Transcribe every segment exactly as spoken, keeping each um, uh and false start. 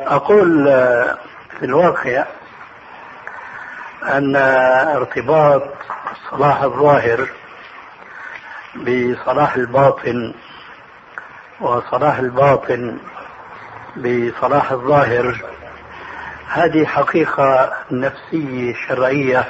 أقول في الواقع أن ارتباط صلاح الظاهر بصلاح الباطن وصلاح الباطن بصلاح الظاهر هذه حقيقة نفسية شرعية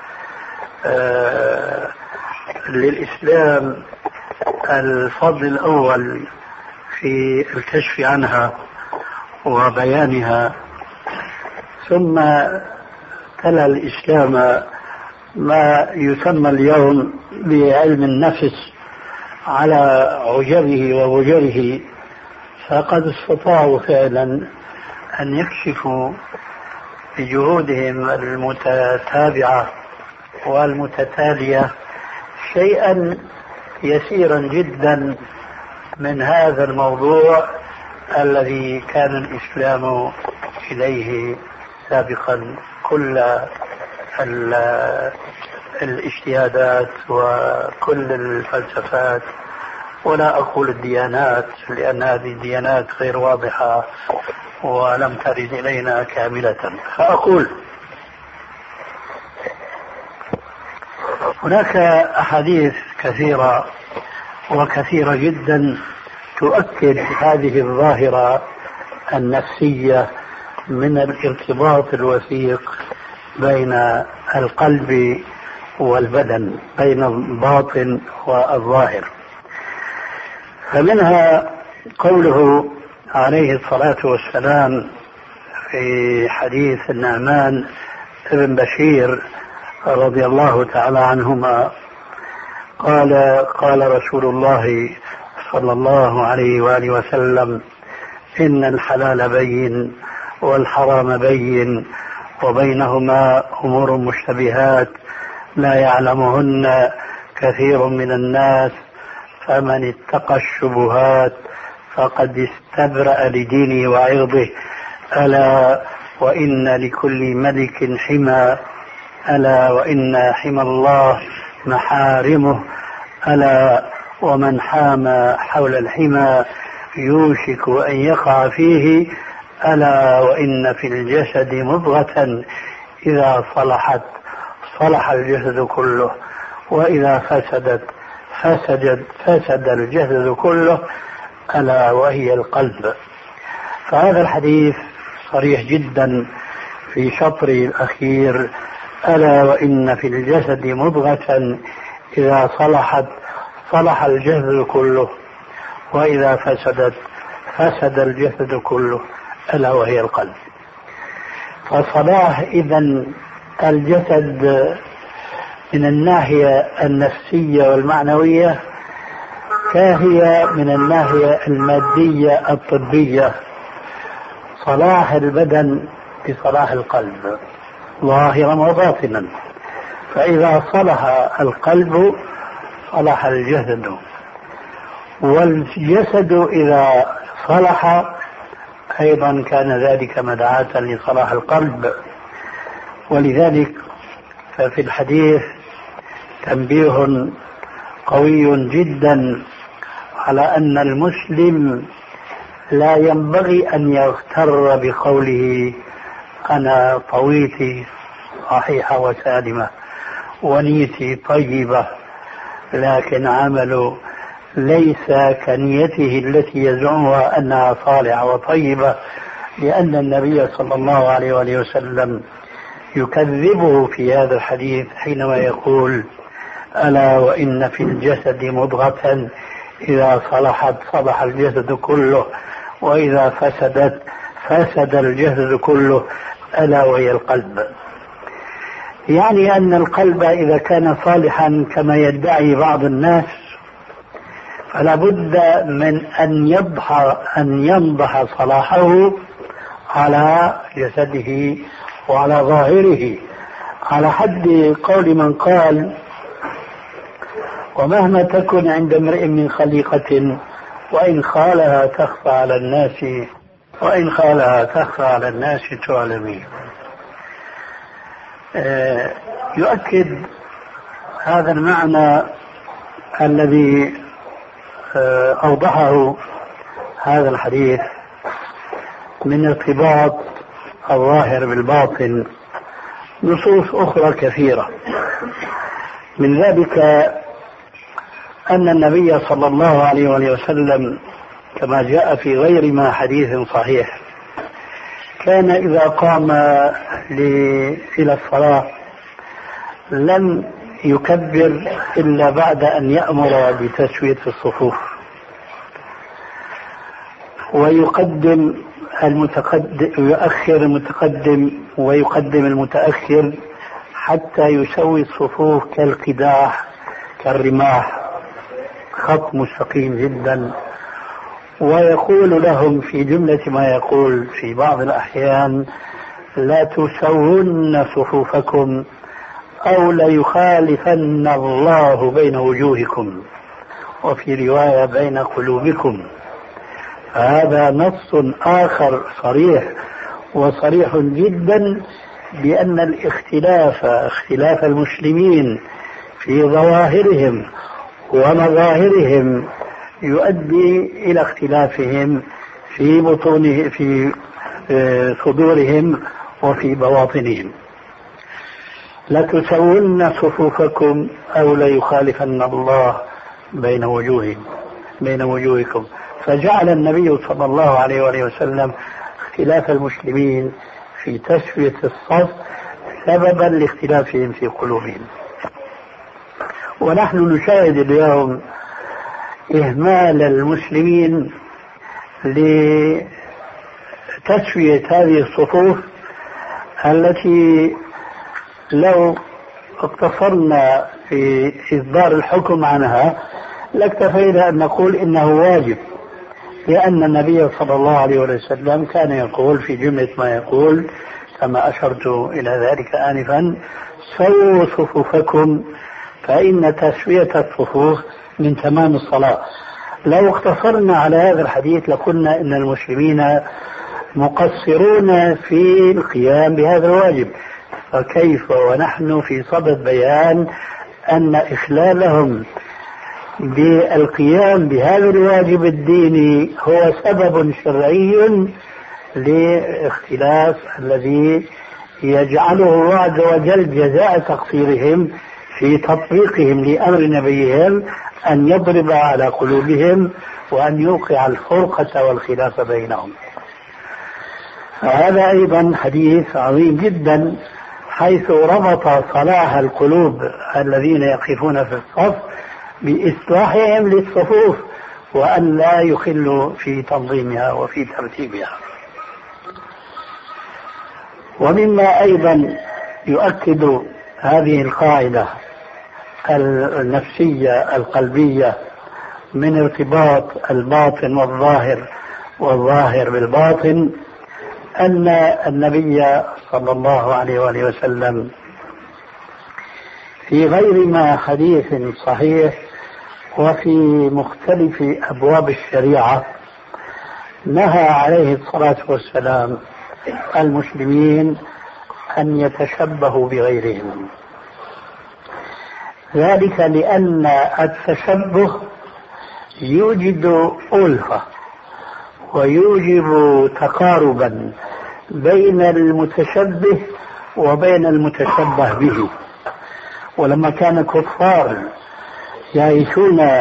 آه للإسلام الفضل الأول في الكشف عنها وبيانها، ثم تلا الإسلام ما يسمى اليوم بعلم النفس على عجبه ووجره، فقد استطاعوا فعلا أن يكشفوا بجهودهم المتتابعة والمتتالية شيئا يسيرا جدا من هذا الموضوع الذي كان الإسلام إليه سابقا كل الاجتهادات وكل الفلسفات، ولا أقول الديانات لأن هذه الديانات غير واضحة ولم ترد إلينا كاملة. فأقول هناك أحاديث كثيرة وكثيرة جدا تؤكد هذه الظاهرة النفسية من الارتباط الوثيق بين القلب والبدن، بين الباطن والظاهر. فمنها قوله عليه الصلاة والسلام في حديث النعمان ابن بشير رضي الله تعالى عنهما قال قال رسول الله صلى الله عليه وآله وسلم: إن الحلال بين والحرام بين وبينهما أمور مشتبهات لا يعلمهن كثير من الناس فمن اتقى الشبهات فقد استبرأ لدينه وعرضه ألا وإن لكل ملك حمى ألا وإن حمى الله محارمه ألا ومن حام حول الحمى يوشك أن يقع فيه ألا وإن في الجسد مضغة إذا صلحت صلح الجسد كله وإذا فسدت فسد فسد الجسد كله ألا وهي القلب. فهذا الحديث صريح جدا في شطره الأخير: ألا وإن في الجسد مضغة إذا صلحت صلح الجسد كله وإذا فسدت فسد الجسد كله ألا وهي القلب. فصلاح إذن الجسد من الناحية النفسية والمعنوية كهي من الناحية المادية الطبية. صلاح البدن بصلاح القلب ظاهرا وباطنا، فإذا صلح القلب صلح الجسد، والجسد إذا صلح أيضا كان ذلك مدعاة لصلاح القلب. ولذلك ففي الحديث تنبيه قوي جدا على أن المسلم لا ينبغي أن يغتر بقوله أنا طويتي صحيحة وسالمة ونيتي طيبة، لكن عمله ليس كنيته التي يزعمها أنها صالحة وطيبة، لأن النبي صلى الله عليه وآله وسلم يكذبه في هذا الحديث حينما يقول: ألا وإن في الجسد مضغة إذا صلحت صلح الجسد كله وإذا فسدت فسد الجسد كله ألا وهي القلب. يعني أن القلب إذا كان صالحا كما يدعي بعض الناس فلا بد من أن يضح أن ينضح صلاحه على جسده وعلى ظاهره، على حد قول من قال: ومهما تكن عند امرئ من خليقة وإن خالها تخفى على الناس وإن خالها تخفى على الناس تعلمين. آه يؤكد هذا المعنى الذي آه أوضحه هذا الحديث من ارتباط الظاهر بالباطن نصوص أخرى كثيرة. من ذلك أن النبي صلى الله عليه وسلم كما جاء في غير ما حديث صحيح كان إذا قام إلى الصلاة لم يكبر إلا بعد أن يأمر بتسوية الصفوف، ويقدم المتقدم ويؤخر المتقدم ويقدم المتأخر حتى يسوي الصفوف كالقداح كالرماح، خط مستقيم جدا. ويقول لهم في جملة ما يقول في بعض الأحيان: لا تسون صفوفكم أو ليخالفن الله بين وجوهكم، وفي رواية بين قلوبكم. هذا نص آخر صريح وصريح جدا بأن الاختلاف اختلاف المسلمين في ظواهرهم ومظاهرهم يؤدي إلى اختلافهم في بطونه في صدورهم وفي بواطنهم. لتسون صفوفكم أو ليخالفن الله بين وجوههم بين وجوهكم. فجعل النبي صلى الله عليه وآله وسلم اختلاف المسلمين في تسوية الصف سببا لاختلافهم في قلوبهم. ونحن نشاهد اليوم إهمال المسلمين لتسوية هذه الصفوف التي لو اقتصرنا في إصدار الحكم عنها لاكتفينا أن نقول إنه واجب، لأن النبي صلى الله عليه وسلم كان يقول في جملة ما يقول كما أشرت إلى ذلك آنفا: سووا صفوفكم فإن تسوية الصفوف من تمام الصلاة. لو اقتصرنا على هذا الحديث لقلنا إن المسلمين مقصرون في القيام بهذا الواجب، فكيف ونحن في صدد بيان أن إخلالهم بالقيام بهذا الواجب الديني هو سبب شرعي لاختلاف الذي يجعله الله عز وجل جزاء تقصيرهم في تطبيقهم لأمر نبيهم أن يضرب على قلوبهم وأن يوقع الفرقة والخلاف بينهم. هذا أيضا حديث عظيم جدا، حيث ربط صلاح القلوب الذين يقفون في الصف بإصلاحهم للصفوف وأن لا يخلوا في تنظيمها وفي ترتيبها. ومما أيضا يؤكد هذه القاعدة النفسية القلبية من ارتباط الباطن والظاهر والظاهر بالباطن أن النبي صلى الله عليه وآله وسلم في غير ما حديث صحيح وفي مختلف أبواب الشريعة نهى عليه الصلاة والسلام المسلمين أن يتشبهوا بغيرهم، ذلك لأن التشبه يوجد ألفة ويوجب تقاربا بين المتشبه وبين المتشبه به. ولما كان الكفار يعيشون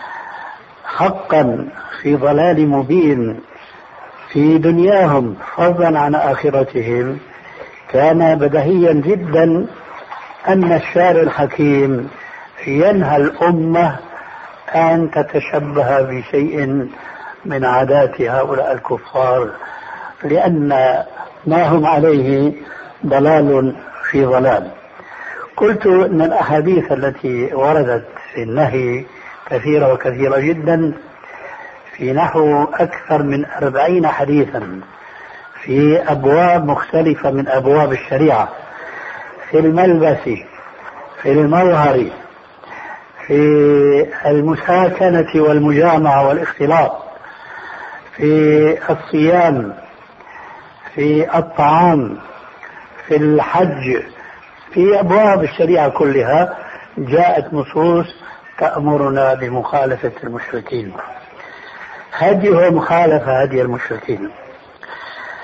حقا في ضلال مبين في دنياهم فضلا عن آخرتهم، كان بديهيا جدا أن الشارع الحكيم ينهى الأمة أن تتشبه بشيء من عادات هؤلاء الكفار، لأن ما هم عليه ضلال في ضلال. قلت أن الأحاديث التي وردت في النهي كثيرة وكثيرة جدا، في نحو أكثر من أربعين حديثا في أبواب مختلفة من أبواب الشريعة، في الملبس، في المظهر، في المساكنة والمجامعة والاختلاط، في الصيام، في الطعام، في الحج، في أبواب الشريعة كلها جاءت نصوص تأمرنا بمخالفة المشركين. هديه مخالفة هدي المشركين.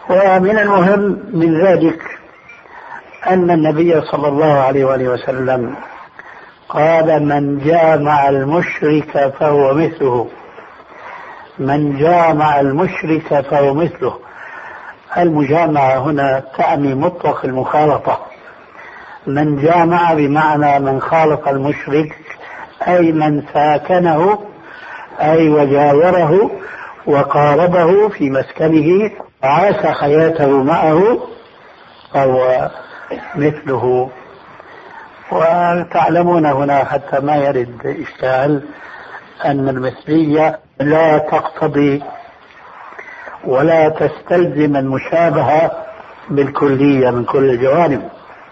ومن المهم من ذلك أن النبي صلى الله عليه وآله وسلم قال من جامع المشرك فهو مثله، من جامع المشرك فهو مثله. المجامعة هنا تعني مطلق المخالطة، من جامع بمعنى من خالط المشرك، أي من ساكنه أي وجاوره وقاربه في مسكنه وعاش حياته معه فهو مثله. وتعلمون هنا حتى ما يرد إشكال أن المثلية لا تقتضي ولا تستلزم المشابهة بالكلية من كل الجوانب،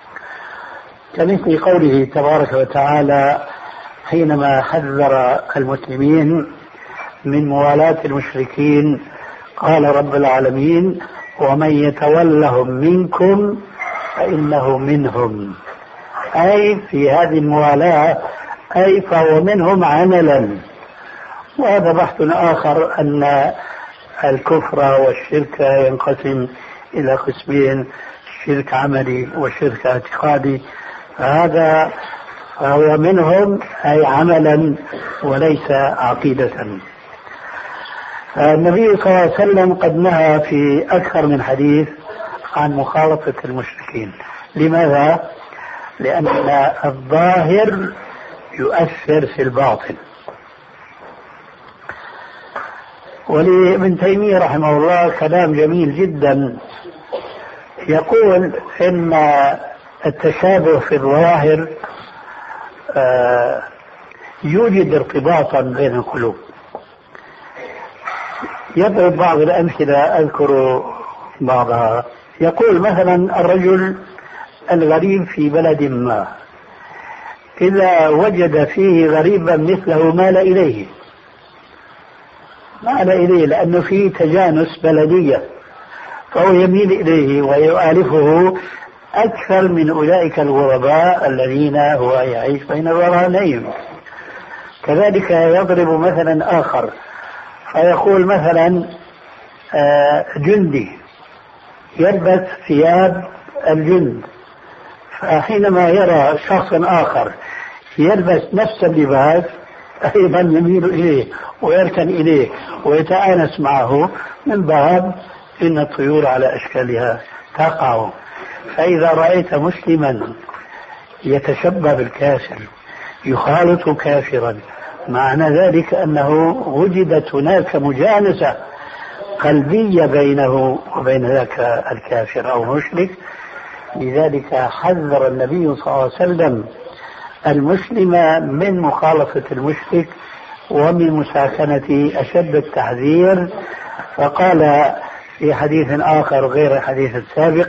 كمثل قوله تبارك وتعالى حينما حذر المسلمين من موالاة المشركين قال رب العالمين ومن يتولهم منكم فإنه منهم، أي في هذه الموالاة أي فهو منهم عملا. وهذا بحث آخر أن الكفر والشرك ينقسم إلى قسمين، شرك عملي وشرك اعتقادي، فهذا فهو منهم أي عملا وليس عقيدة. النبي صلى الله عليه وسلم قد نهى في أكثر من حديث عن مخالطة المشركين. لماذا؟ لأن الظاهر يؤثر في الباطن. ولابن تيمية رحمه الله كلام جميل جدا، يقول إن التشابه في الظواهر يوجد ارتباطا بين القلوب. يضرب بعض الأمثلة أذكر بعضها. يقول مثلا الرجل الغريب في بلد ما إذا وجد فيه غريبا مثله مال إليه، مال إليه لأنه فيه تجانس بلدية، فهو يميل إليه ويؤالفه أكثر من أولئك الغرباء الذين هو يعيش بين ظهرانيهم. كذلك يضرب مثلا آخر فيقول مثلا جندي يلبس ثياب الجند، فحينما يرى شخص آخر يلبس نفس اللباس أيضا يميل إليه ويركن إليه ويتآنس معه، من باب إن الطيور على أشكالها تقع. فإذا رأيت مسلما يتشبه بالكافر يخالط كافرا، معنى ذلك أنه وجدت هناك مجانسة قلبية بينه وبين ذاك الكافر أو المشرك. لذلك حذر النبي صلى الله عليه وسلم المسلم من مخالطة المشرك ومن مساكنة أشد التحذير، فقال في حديث آخر غير الحديث السابق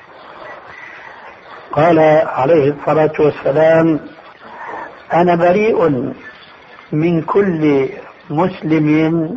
قال عليه الصلاة والسلام أنا بريء من كل مسلم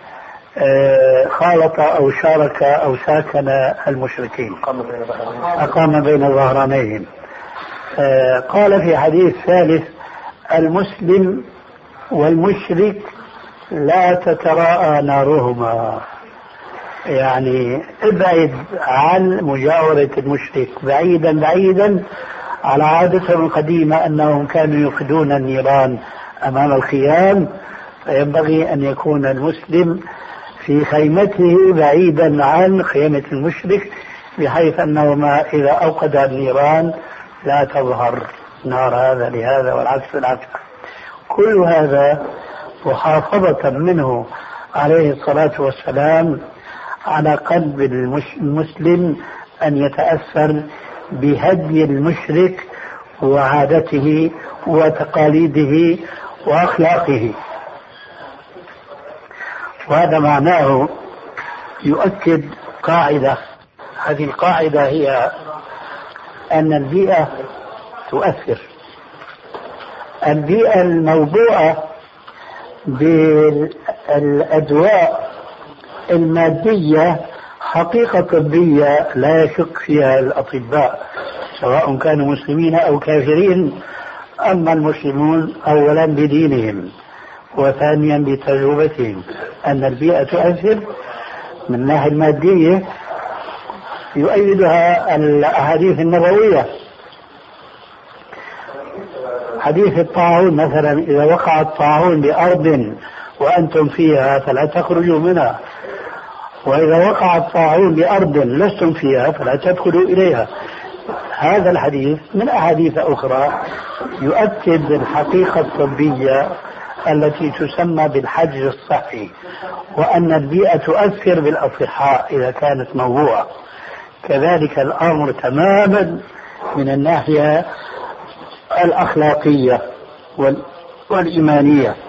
خالط أو شارك أو ساكن المشركين أقام بين ظهرانيهم. قال في حديث ثالث المسلم والمشرك لا تتراءى نارهما، يعني ابعد عن مجاورة المشرك بعيدا بعيدا. على عادتهم القديمة أنهم كانوا يوقدون النيران أمام الخيام، فينبغي أن يكون المسلم في خيمته بعيدا عن خيمة المشرك، بحيث أنه ما إذا أوقد النيران لا تظهر نار هذا لهذا والعكس بالعكس. كل هذا محافظة منه عليه الصلاة والسلام على قلب المسلم أن يتأثر بهدي المشرك وعادته وتقاليده وأخلاقه. وهذا معناه يؤكد قاعدة، هذه القاعدة هي أن البيئة تؤثر. البيئة الموضوعة بالأدواء المادية حقيقة طبية لا يشك فيها الأطباء سواء كانوا مسلمين أو كافرين. أما المسلمون أولا بدينهم وثانيا بتجربتهم أن البيئة تؤثر من الناحية المادية، يؤيدها الأحاديث النبوية. حديث الطاعون مثلا، إذا وقع الطاعون بأرض وأنتم فيها فلا تخرجوا منها، وإذا وقع الطاعون بأرض لستم فيها فلا تدخلوا إليها. هذا الحديث من أحاديث أخرى يؤكد الحقيقة الطبية التي تسمى بالحجر الصحي، وأن البيئة تؤثر بالأصحاء إذا كانت موضوعة. كذلك الأمر تماما من الناحية الأخلاقية والإيمانية.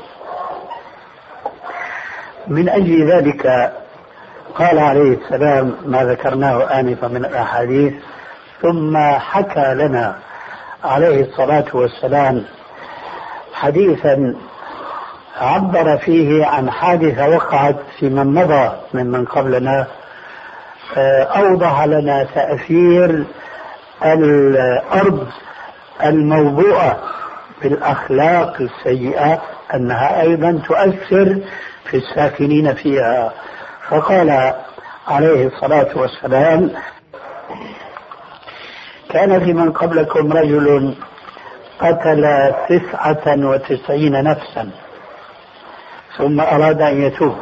من أجل ذلك قال عليه السلام ما ذكرناه آنفا من الأحاديث، ثم حكى لنا عليه الصلاة والسلام حديثا عبر فيه عن حادثة وقعت في من مضى ممن قبلنا، أوضح لنا تأثير الأرض الموضوعة بالأخلاق السيئة، أنها أيضا تؤثر في الساكنين فيها. فقال عليه الصلاة والسلام: كان في من قبلكم رجل قتل تسعة وتسعين نفسا ثم أراد أن يتوب،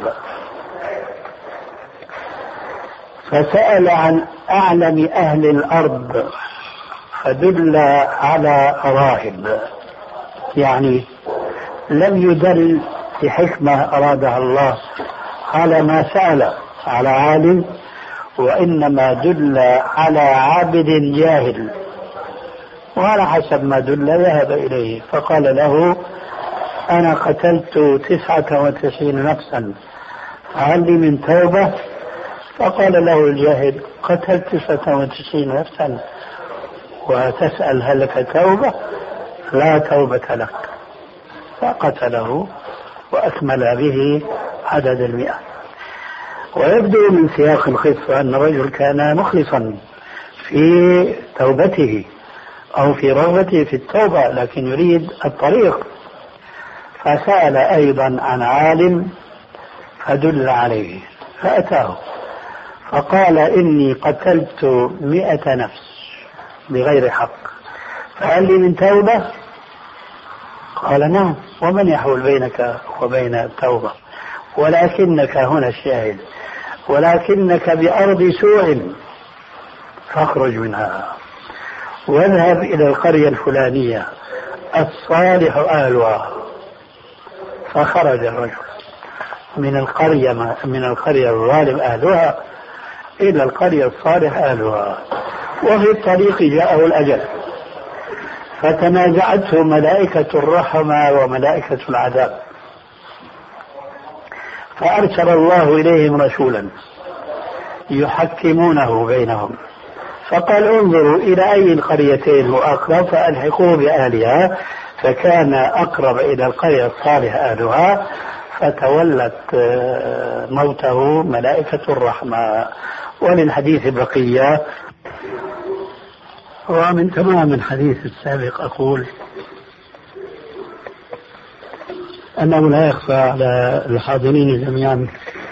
فسأل عن أعلم أهل الأرض فدل على راهب، يعني لم يدل بحكمة أرادها الله على ما سأل على عالم، وإنما دل على عابد جاهل، وعلى حسب ما دل ذهب إليه. فقال له: أنا قتلت تسعة وتسعين نفسا، هل لي من توبة؟ فقال له الجاهل: قتلت تسعة وتسعين نفسا وتسأل هل لك توبة؟ لا توبة لك. فقتله وأكمل به عدد المئة. ويبدو من سياق القصة أن الرجل كان مخلصا في توبته أو في رغبته في التوبة، لكن يريد الطريق، فسأل أيضا عن عالم فدل عليه، فأتاه فقال: إني قتلت مئة نفس بغير حق، فهل لي من توبة؟ قال: نعم. ومن يحول بينك وبين التوبة؟ ولكنك هنا الشاهد، ولكنك بأرض سوء فاخرج منها واذهب إلى القرية الفلانية الصالح أهلها. فخرج الرجل من القرية من القرية الظالم أهلها إلى القرية الصالح أهلها، وفي الطريق جاءه الأجل، فتنازعته ملائكة الرحمة وملائكة العذاب، فأرسل الله إليهم رسولا يحكمونه بينهم، فقال: انظروا إلى أي القريتين هو أقرب فألحقوه بأهلها، فكان أقرب إلى القرية الصالح أهلها، فتولت موته ملائكة الرحمة. وللحديث بقية. ومن تمام الحديث السابق أقول أنه لا يخفى على الحاضرين جميعا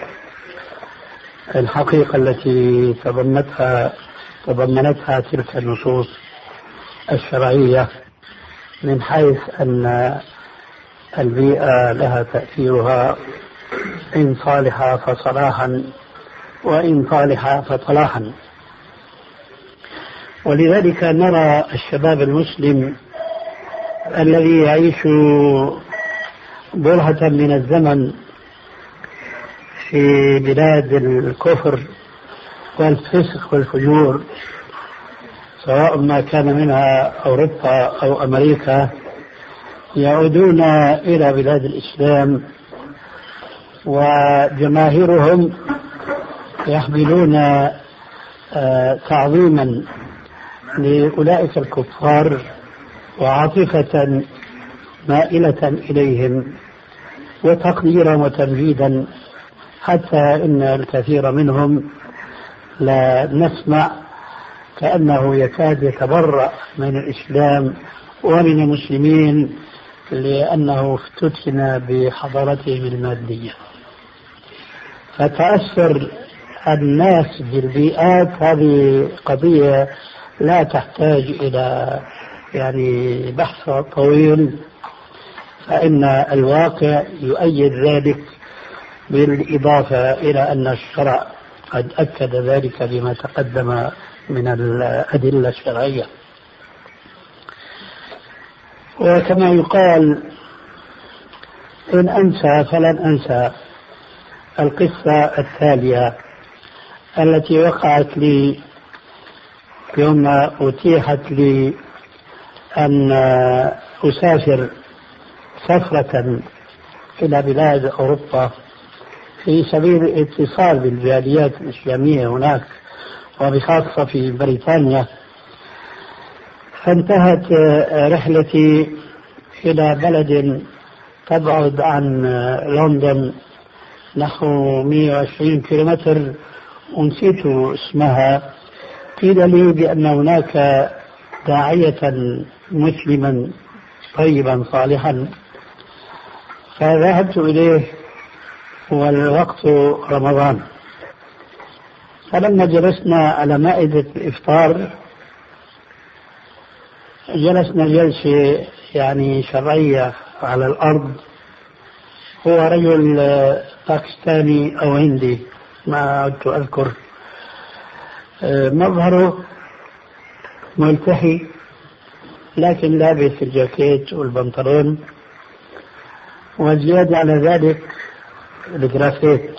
الحقيقة التي تضمنتها تضمنتها تلك النصوص الشرعية، من حيث أن البيئة لها تأثيرها، إن صالحة فصلاحا وإن طالحة فطلاحا. ولذلك نرى الشباب المسلم الذي يعيش برهة من الزمن في بلاد الكفر والفسق والفجور، سواء ما كان منها أوروبا أو أمريكا، يعودون إلى بلاد الإسلام وجماهيرهم يحملون تعظيما لأولئك الكفار وعاطفة مائلة إليهم وتقديرا وتمجيدا، حتى إن الكثير منهم لا نسمع كأنه يكاد يتبرأ من الإسلام ومن المسلمين لأنه افتتن بحضارتهم المادية. فتأثر الناس بالبيئات هذه قضية لا تحتاج إلى يعني بحث طويل، فإن الواقع يؤيد ذلك، بالإضافة إلى أن الشرع قد أكد ذلك بما تقدم من الأدلة الشرعية. وكما يقال إن أنسى فلن أنسى القصة التالية التي وقعت لي يوم أتيحت لي أن أسافر سفرة إلى بلاد أوروبا في سبيل الاتصال بالجاليات الإسلامية هناك وبخاصة في بريطانيا. فانتهت رحلتي إلى بلد تبعد عن لندن نحو مئة وعشرين كيلومتر ونسيت اسمها. قيل لي بأن هناك داعية مسلما طيبا صالحا، فذهبت إليه والوقت رمضان. فلما جلسنا على مائدة الإفطار جلسنا جلسة يعني شرعية على الأرض. هو رجل باكستاني أو هندي ما عدت أذكر، مظهره ملتحي لكن لابس الجاكيت والبنطلون، وزيادة على ذلك الجرافيت.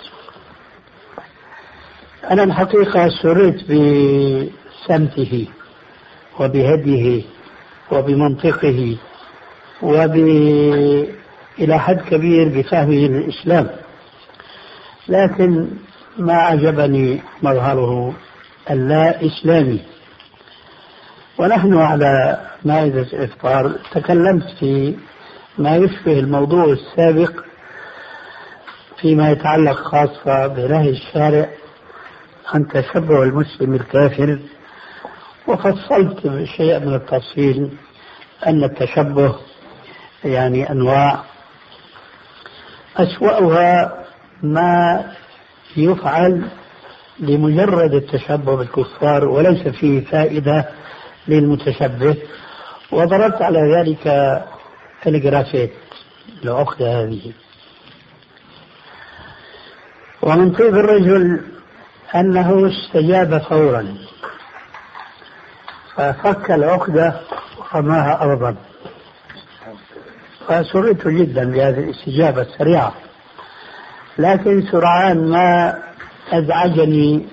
أنا الحقيقة سررت بسمته وبهديه وبمنطقه وب إلى حد كبير بفهمه للإسلام، لكن ما عجبني مظهره اللا إسلامي. ونحن على مائدة الإفطار تكلمت في ما يشبه الموضوع السابق فيما يتعلق خاصة بنهي الشارع عن تشبه المسلم الكافر، وفصلت بشيء من التفصيل أن التشبه يعني أنواع، أسوأها ما يفعل لمجرد التشبه بالكفار وليس فيه فائدة للمتشبه، وضربت على ذلك الجرافيت العقدة هذه. ومن طيب الرجل أنه استجاب فورا، ففك العقدة ورماها أرضا، فسررت جدا بهذه الاستجابة السريعة. لكن سرعان ما أزعجني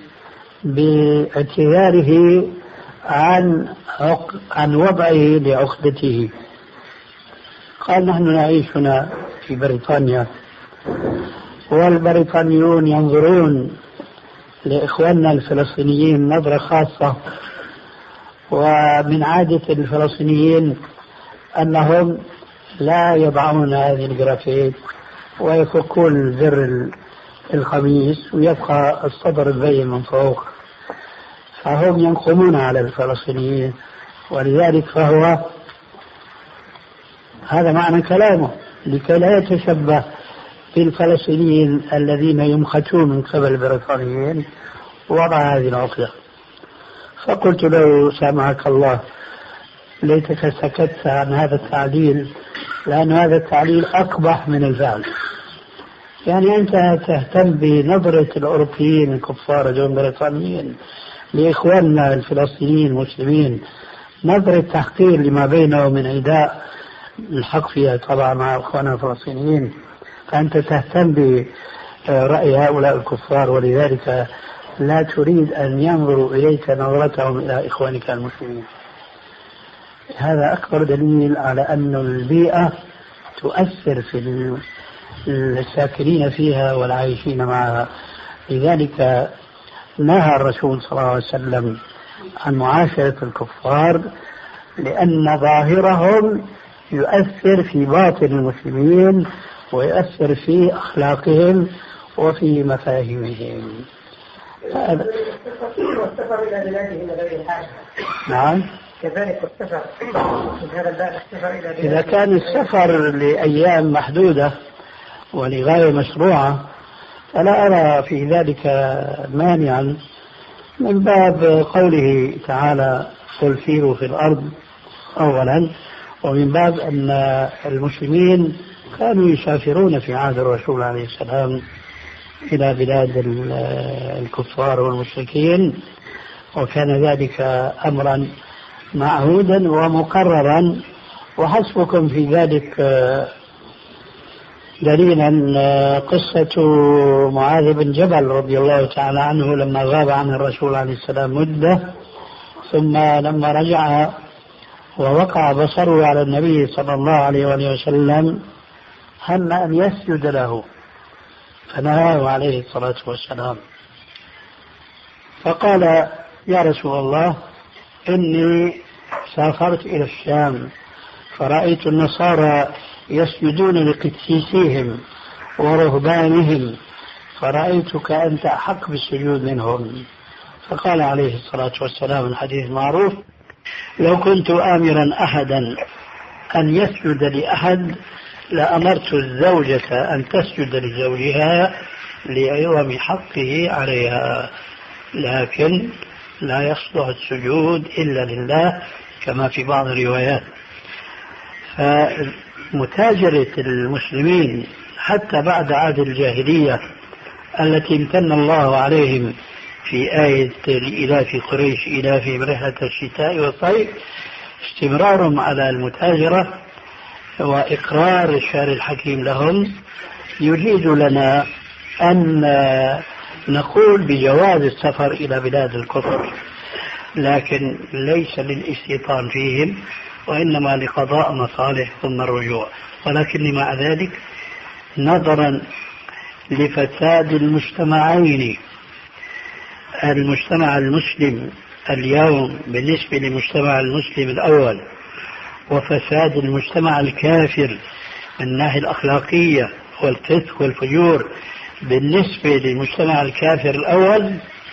باعتذاره عن عن وضعه لعقدته. قال نحن نعيش هنا في بريطانيا، والبريطانيون ينظرون لإخواننا الفلسطينيين نظرة خاصة، ومن عادة الفلسطينيين أنهم لا يضعون هذه الجرافيت ويفكون زر القميص ويبقى الصدر البين من فوق، فهم ينقمون على الفلسطينيين. ولذلك فهو هذا معنى كلامه، لكي لا يتشبه بالفلسطينيين الذين يمختون من قبل البريطانيين وضع هذه العقدة. فقلت له سامحك الله ليتك سكت عن هذا التعليل، لأن هذا التعليل أقبح من الفعل. يعني أنت تهتم بنظرة الأوروبيين الكفار دون بريطانيين لإخواننا الفلسطينيين المسلمين، نظرة تحقير لما بينه من عداء الحق فيها طبعا مع إخواننا الفلسطينيين، فأنت تهتم برأي هؤلاء الكفار، ولذلك لا تريد أن ينظروا إليك نظرتهم إلى إخوانك المسلمين. هذا أكبر دليل على أن البيئة تؤثر في الساكنين فيها والعايشين معها. لذلك نهى الرسول صلى الله عليه وسلم عن معاشرة الكفار، لأن ظاهرهم يؤثر في باطن المسلمين ويؤثر في أخلاقهم وفي مفاهيمهم. والسفر إلى بلاده إلى غير الحاجة. نعم. كذلك السفر من هذا الباب السفر إلى بلاده. إذا كان السفر لأيام محدودة ولغاية مشروعة فلا أرى في ذلك مانعا من باب قوله تعالى قل سيروا في الأرض أولا، ومن باب أن المسلمين كانوا يسافرون في عهد الرسول عليه السلام إلى بلاد الكفار والمشركين، وكان ذلك أمرا معهودا ومقررا. وحسبكم في ذلك دليلا قصة معاذ بن جبل رضي الله تعالى عنه لما غاب عن الرسول عليه السلام مدة، ثم لما رجع ووقع بصره على النبي صلى الله عليه وآله وسلم هم أن يسجد له، فنهاه عليه الصلاة والسلام، فقال يا رسول الله إني سافرت إلى الشام فرأيت النصارى يسجدون لقسيسيهم ورهبانهم، فرأيتك أنت أحق بالسجود منهم. فقال عليه الصلاة والسلام الحديث المعروف: لو كنت آمرا أحدا أن يسجد لأحد لأمرت الزوجة أن تسجد لزوجها لعظم حقه عليها، لكن لا يصلح السجود إلا لله كما في بعض الروايات. فمتاجرة المسلمين حتى بعد عهد الجاهلية التي امتن الله عليهم في آية لإلاف قريش إلافهم رحلة الشتاء والصيف استمرارهم على المتاجرة وإقرار الشارع الحكيم لهم يجيز لنا أن نقول بجواز السفر إلى بلاد الكفر، لكن ليس للاستيطان فيهم وإنما لقضاء مصالح ثم الرجوع. ولكن مع ذلك نظرا لفساد المجتمعين، المجتمع المسلم اليوم بالنسبة للمجتمع المسلم الأول، وفساد المجتمع الكافر من الناحية الأخلاقية والفسق والفجور بالنسبة للمجتمع الكافر الأول،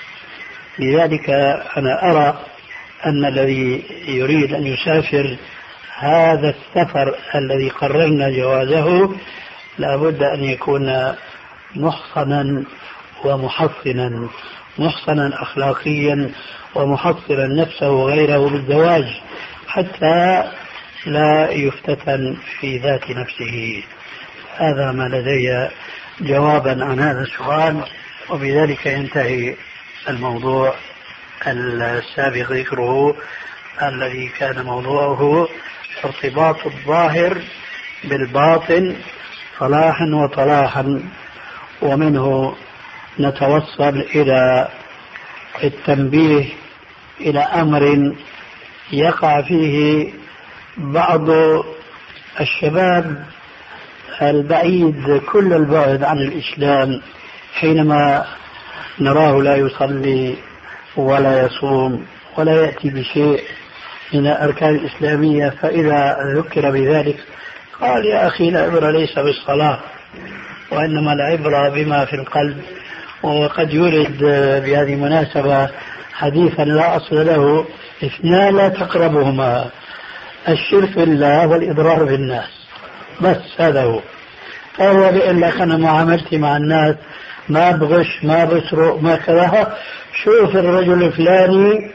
لذلك أنا أرى أن الذي يريد أن يسافر هذا السفر الذي قررنا جوازه لابد أن يكون محصنا ومحصنا، محصنا أخلاقيا ومحصنا نفسه وغيره بالزواج حتى لا يفتتن في ذات نفسه. هذا ما لدي جوابا عن هذا السؤال، وبذلك ينتهي الموضوع السابق ذكره الذي كان موضوعه ارتباط الظاهر بالباطن صلاحا وطلاحا، ومنه نتوصل إلى التنبيه إلى أمر يقع فيه بعض الشباب البعيد كل البعد عن الإسلام، حينما نراه لا يصلي ولا يصوم ولا يأتي بشيء من الأركان الإسلامية، فإذا ذكر بذلك قال يا أخي العبرة ليس بالصلاة وإنما العبرة بما في القلب. وقد يورد بهذه المناسبة حديثا لا أصل له: اثنان لا تقربهما، الشرك بالله والإضرار بالناس، بس هذا هو. فهو بيقول لك أنا معاملتي مع الناس ما بغش ما بسرق ما كذا، شوف الرجل الفلاني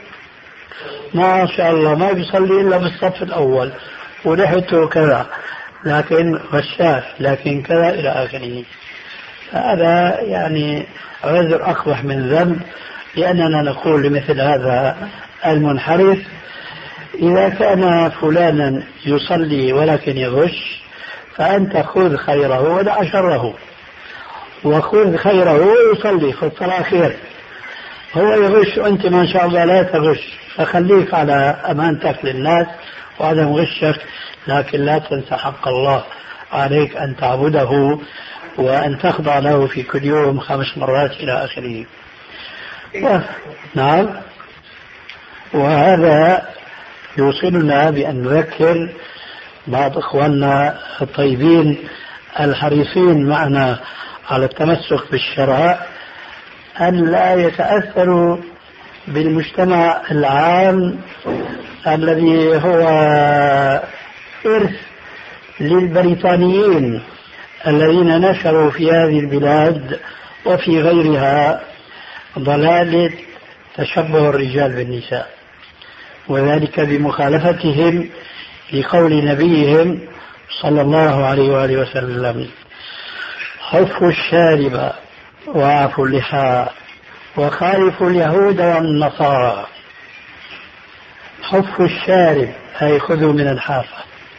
ما شاء الله ما بيصلي إلا بالصف الأول ولحته كذا، لكن غشاش، لكن كذا إلى آخره. هذا يعني عذر أقبح من ذنب، لأننا نقول لمثل هذا المنحرف: إذا كان فلانا يصلي ولكن يغش فأنت خذ خيره ودع شره، وخذ خيره ويصلي، خذ صلاة خير. هو يغش وأنت ما شاء الله لا تغش، فخليك على أمانتك للناس وعدم غشك، لكن لا تنسى حق الله عليك أن تعبده وأن تخضع له في كل يوم خمس مرات إلى آخره. و... نعم. وهذا يوصلنا بأن نذكر بعض إخواننا الطيبين الحريصين معنا على التمسك بالشرع أن لا يتأثروا بالمجتمع العام الذي هو إرث للبريطانيين الذين نشروا في هذه البلاد وفي غيرها ضلالة تشبه الرجال بالنساء، وذلك بمخالفتهم لقول نبيهم صلى الله عليه وآله وسلم: خفوا الشارب وعفوا اللحى وخالفوا اليهود والنصارى. خفوا الشارب أي خذوا من الحافة،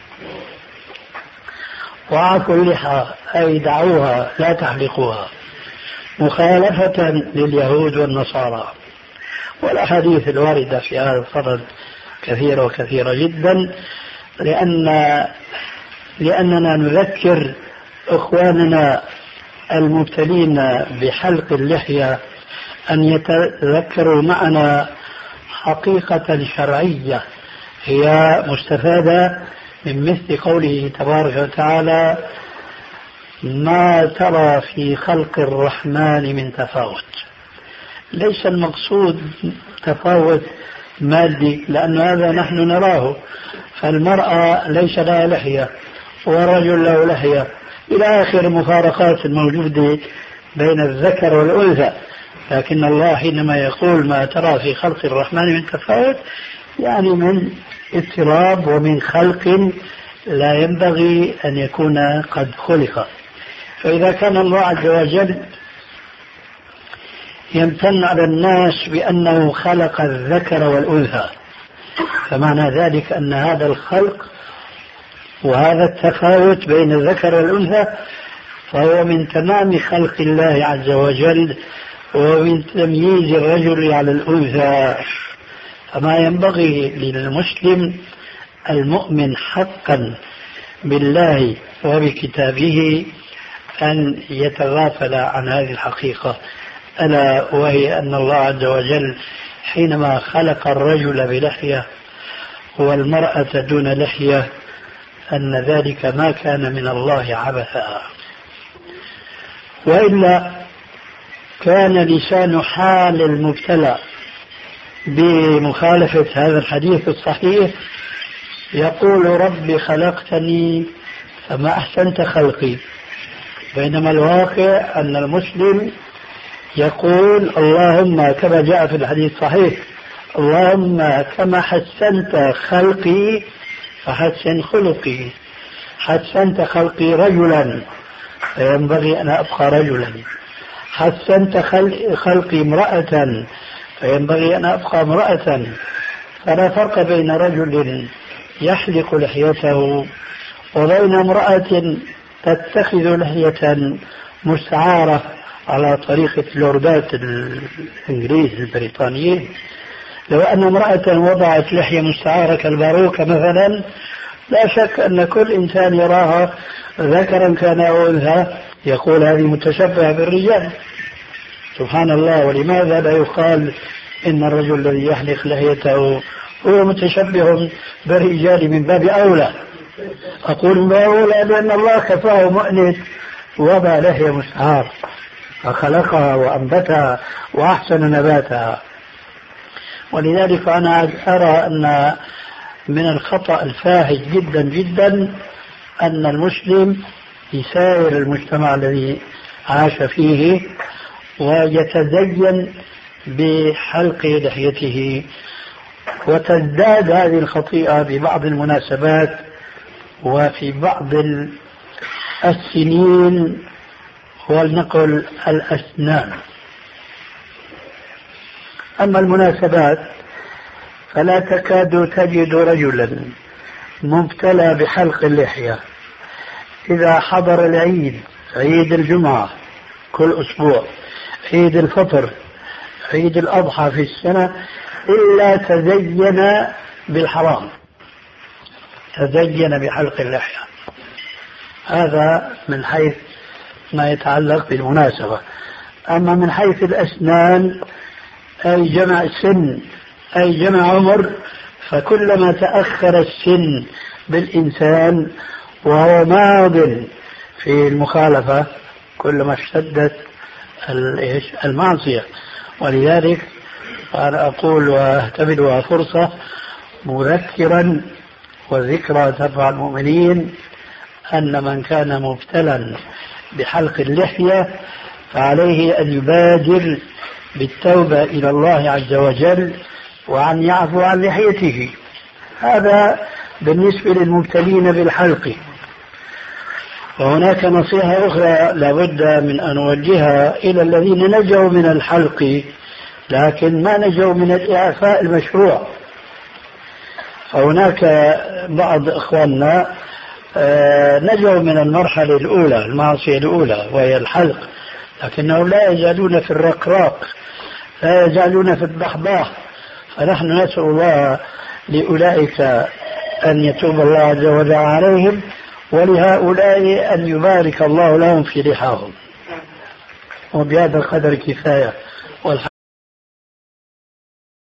وعفوا اللحى أي دعوها لا تحلقوها، مخالفة لليهود والنصارى. والأحاديث الواردة في هذا الصدد كثيرة وكثيرة جدا، لأن لأننا نذكر إخواننا المبتلين بحلق اللحية أن يتذكروا معنا حقيقة شرعية هي مستفادة من مثل قوله تبارك وتعالى: ما ترى في خلق الرحمن من تفاوت. ليس المقصود تفاوت مادي، لأن هذا نحن نراه، فالمرأة ليس لها لحية والرجل له لحية إلى آخر المفارقات الموجودة بين الذكر والأنثى. لكن الله حينما يقول ما ترى في خلق الرحمن من تفاوت، يعني من اضطراب ومن خلق لا ينبغي أن يكون قد خلق. فإذا كان الله عز وجل يمتن على الناس بأنه خلق الذكر والأنثى، فمعنى ذلك أن هذا الخلق وهذا التفاوت بين الذكر والأنثى فهو من تمام خلق الله عز وجل ومن تمييز الرجل على الأنثى. فما ينبغي للمسلم المؤمن حقا بالله وبكتابه أن يتغافل عن هذه الحقيقة، ألا وهي أن الله عز وجل حينما خلق الرجل بلحية والمرأة دون لحية أن ذلك ما كان من الله عبثا، وإلا كان لسان حال المبتلى بمخالفة هذا الحديث الصحيح يقول: رب خلقتني فما أحسنت خلقي، بينما الواقع أن المسلم يقول: اللهم كما جاء في الحديث الصحيح: اللهم كما حسنت خلقي فحسن خلقي. حسنت خلقي رجلا فينبغي أن أبقى رجلا، حسنت خلقي امرأة فينبغي أن أبقى امرأة. فلا فرق بين رجل يحلق لحيته وبين امرأة تتخذ لحية مستعارة على طريقة اللوردات الإنجليز البريطانيين. لو أن امرأة وضعت لحية مستعارة كالباروكة مثلا، لا شك أن كل إنسان يراها ذكرا كان أو أنثى يقول هذه متشبهة بالرجال. سبحان الله، ولماذا لا يقال إن الرجل الذي يحلق لحيته هو متشبه بالرجال من باب أولى؟ أقول من باب أولى لأن الله كفاه مؤنث وضع لحية مستعار فخلقها وأنبتها وأحسن نباتها. ولذلك أنا أرى أن من الخطأ الفاحش جدا جدا أن المسلم يساير المجتمع الذي عاش فيه ويتزين بحلق لحيته، وتزداد هذه الخطيئة ببعض المناسبات وفي بعض السنين ولنقل الأسنان. أما المناسبات فلا تكاد تجد رجلا مبتلى بحلق اللحية إذا حضر العيد، عيد الجمعة كل أسبوع، عيد الفطر، عيد الأضحى في السنة، إلا تزين بالحرام، تزين بحلق اللحية. هذا من حيث ما يتعلق بالمناسبة. أما من حيث الأسنان أي جمع سن أي جمع عمر، فكلما تأخر السن بالإنسان وهو ماض في المخالفة كلما اشتدت المعصية. ولذلك أنا أقول وأهتبلها فرصة مذكرا وذكرى تنفع المؤمنين أن من كان مبتلا بحلق اللحية فعليه أن يبادر بالتوبة إلى الله عز وجل وأن يعفو عن لحيته. هذا بالنسبة للمبتلين بالحلق. وهناك نصيحة أخرى لابد من أن نوجهها إلى الذين نجوا من الحلق لكن ما نجوا من الإعفاء المشروع. فهناك بعض إخواننا نجوا من المرحلة الأولى، المعصية الأولى وهي الحلق، لكنهم لا يزالون في الرقراق، لا يزالون في الضحضاح. فنحن نسأل الله لأولئك أن يتوب الله عز وجل عليهم، ولهؤلاء أن يبارك الله لهم في لحاهم. وبهذا القدر كفاية.